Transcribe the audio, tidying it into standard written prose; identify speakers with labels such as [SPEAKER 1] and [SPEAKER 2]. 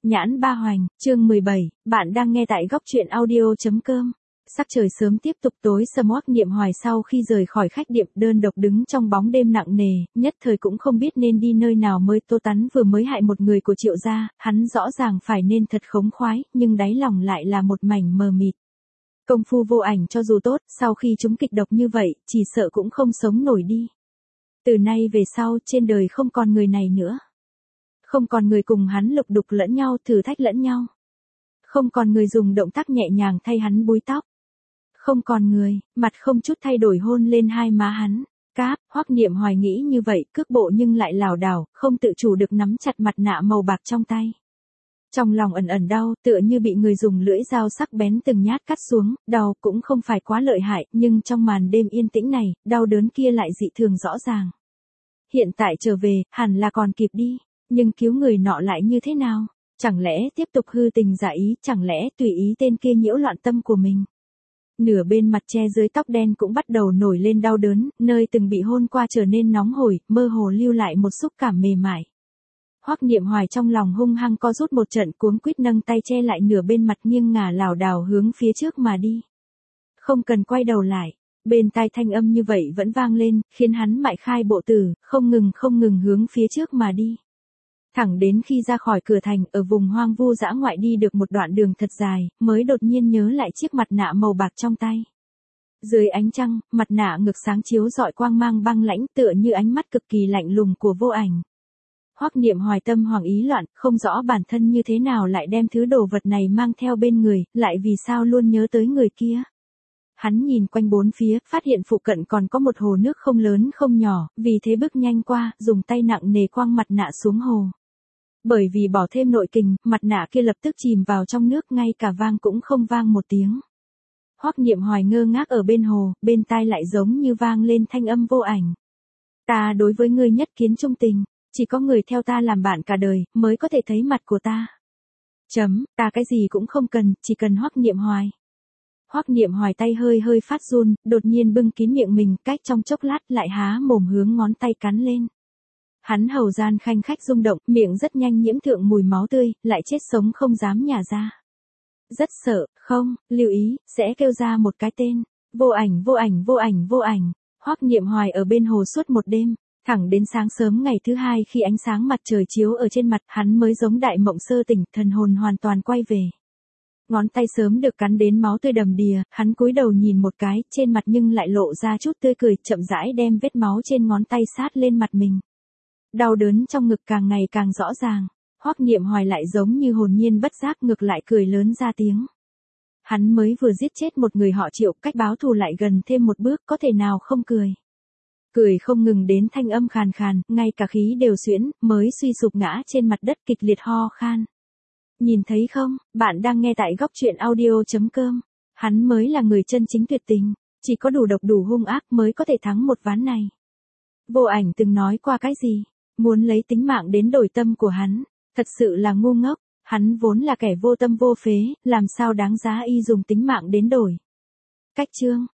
[SPEAKER 1] Nhãn Ba Hoành, chương 17, bạn đang nghe tại góc truyện audio.com. Sắc trời sớm tiếp tục tối sầm. Hoắc Niệm Hoài sau khi rời khỏi khách điếm đơn độc đứng trong bóng đêm nặng nề, nhất thời cũng không biết nên đi nơi nào mới. Tô Tấn vừa mới hại một người của Triệu gia, hắn rõ ràng phải nên thật khống khoái, nhưng đáy lòng lại là một mảnh mờ mịt. Công phu Vô Ảnh cho dù tốt, sau khi chúng kịch độc như vậy, chỉ sợ cũng không sống nổi đi. Từ nay về sau, trên đời không còn người này nữa. Không còn người cùng hắn lục đục lẫn nhau, thử thách lẫn nhau. Không còn người dùng động tác nhẹ nhàng thay hắn búi tóc. Không còn người, mặt không chút thay đổi hôn lên hai má hắn. Cáp, Hoắc Niệm Hoài nghĩ như vậy, cước bộ nhưng lại lảo đảo, không tự chủ được nắm chặt mặt nạ màu bạc trong tay. Trong lòng ẩn ẩn đau, tựa như bị người dùng lưỡi dao sắc bén từng nhát cắt xuống, đau cũng không phải quá lợi hại, nhưng trong màn đêm yên tĩnh này, đau đớn kia lại dị thường rõ ràng. Hiện tại trở về, hẳn là còn kịp đi. Nhưng cứu người nọ lại như thế nào? Chẳng lẽ tiếp tục hư tình giả ý, chẳng lẽ tùy ý tên kia nhiễu loạn tâm của mình? Nửa bên mặt che dưới tóc đen cũng bắt đầu nổi lên đau đớn, nơi từng bị hôn qua trở nên nóng hổi, mơ hồ lưu lại một xúc cảm mềm mại. Hoắc Niệm Hoài trong lòng hung hăng co rút một trận, cuống quýt nâng tay che lại nửa bên mặt, nghiêng ngả lảo đảo hướng phía trước mà đi. Không cần quay đầu lại. Bên tai thanh âm như vậy vẫn vang lên, khiến hắn mại khai bộ tử, không ngừng hướng phía trước mà đi. Thẳng đến khi ra khỏi cửa thành, ở vùng hoang vu dã ngoại đi được một đoạn đường thật dài, mới đột nhiên nhớ lại chiếc mặt nạ màu bạc trong tay. Dưới ánh trăng, mặt nạ ngực sáng chiếu rọi quang mang băng lãnh, tựa như ánh mắt cực kỳ lạnh lùng của Vô Ảnh. Hoắc Niệm Hoài tâm hoảng ý loạn, không rõ bản thân như thế nào lại đem thứ đồ vật này mang theo bên người, lại vì sao luôn nhớ tới người kia. Hắn nhìn quanh bốn phía, phát hiện phụ cận còn có một hồ nước không lớn không nhỏ, vì thế bước nhanh qua, dùng tay nặng nề quăng mặt nạ xuống hồ. Bởi vì bỏ thêm nội kình, mặt nạ kia lập tức chìm vào trong nước, ngay cả vang cũng không vang một tiếng. Hoắc Niệm Hoài ngơ ngác ở bên hồ, bên tai lại giống như vang lên thanh âm Vô Ảnh. Ta đối với ngươi nhất kiến trung tình, chỉ có người theo ta làm bạn cả đời, mới có thể thấy mặt của ta. Ta cái gì cũng không cần, chỉ cần Hoắc Niệm Hoài. Hoắc Niệm Hoài tay hơi phát run, đột nhiên bưng kín miệng mình, cách trong chốc lát lại há mồm hướng ngón tay cắn lên. Hắn hầu gian khanh khách rung động, miệng rất nhanh nhiễm thượng mùi máu tươi, lại chết sống không dám nhả ra. Rất sợ, không, lưu ý, sẽ kêu ra một cái tên. Vô Ảnh, Vô Ảnh, Vô Ảnh, Vô Ảnh. Hoắc Niệm Hoài ở bên hồ suốt một đêm, thẳng đến sáng sớm ngày thứ hai khi ánh sáng mặt trời chiếu ở trên mặt, hắn mới giống đại mộng sơ tỉnh, thần hồn hoàn toàn quay về. Ngón tay sớm được cắn đến máu tươi đầm đìa, hắn cúi đầu nhìn một cái, trên mặt nhưng lại lộ ra chút tươi cười, chậm rãi đem vết máu trên ngón tay sát lên mặt mình. Đau đớn trong ngực càng ngày càng rõ ràng, Hoắc Niệm Hoài lại giống như hồn nhiên bất giác ngược lại cười lớn ra tiếng. Hắn mới vừa giết chết một người họ Triệu, cách báo thù lại gần thêm một bước, có thể nào không cười. Cười không ngừng đến thanh âm khàn khàn, ngay cả khí đều xuyễn, mới suy sụp ngã trên mặt đất kịch liệt ho khan. Nhìn thấy không, bạn đang nghe tại góc truyện audio.com. Hắn mới là người chân chính tuyệt tình, chỉ có đủ độc đủ hung ác mới có thể thắng một ván này. Vô Ảnh từng nói qua cái gì? Muốn lấy tính mạng đến đổi tâm của hắn, thật sự là ngu ngốc, hắn vốn là kẻ vô tâm vô phế, làm sao đáng giá y dùng tính mạng đến đổi. Cách chương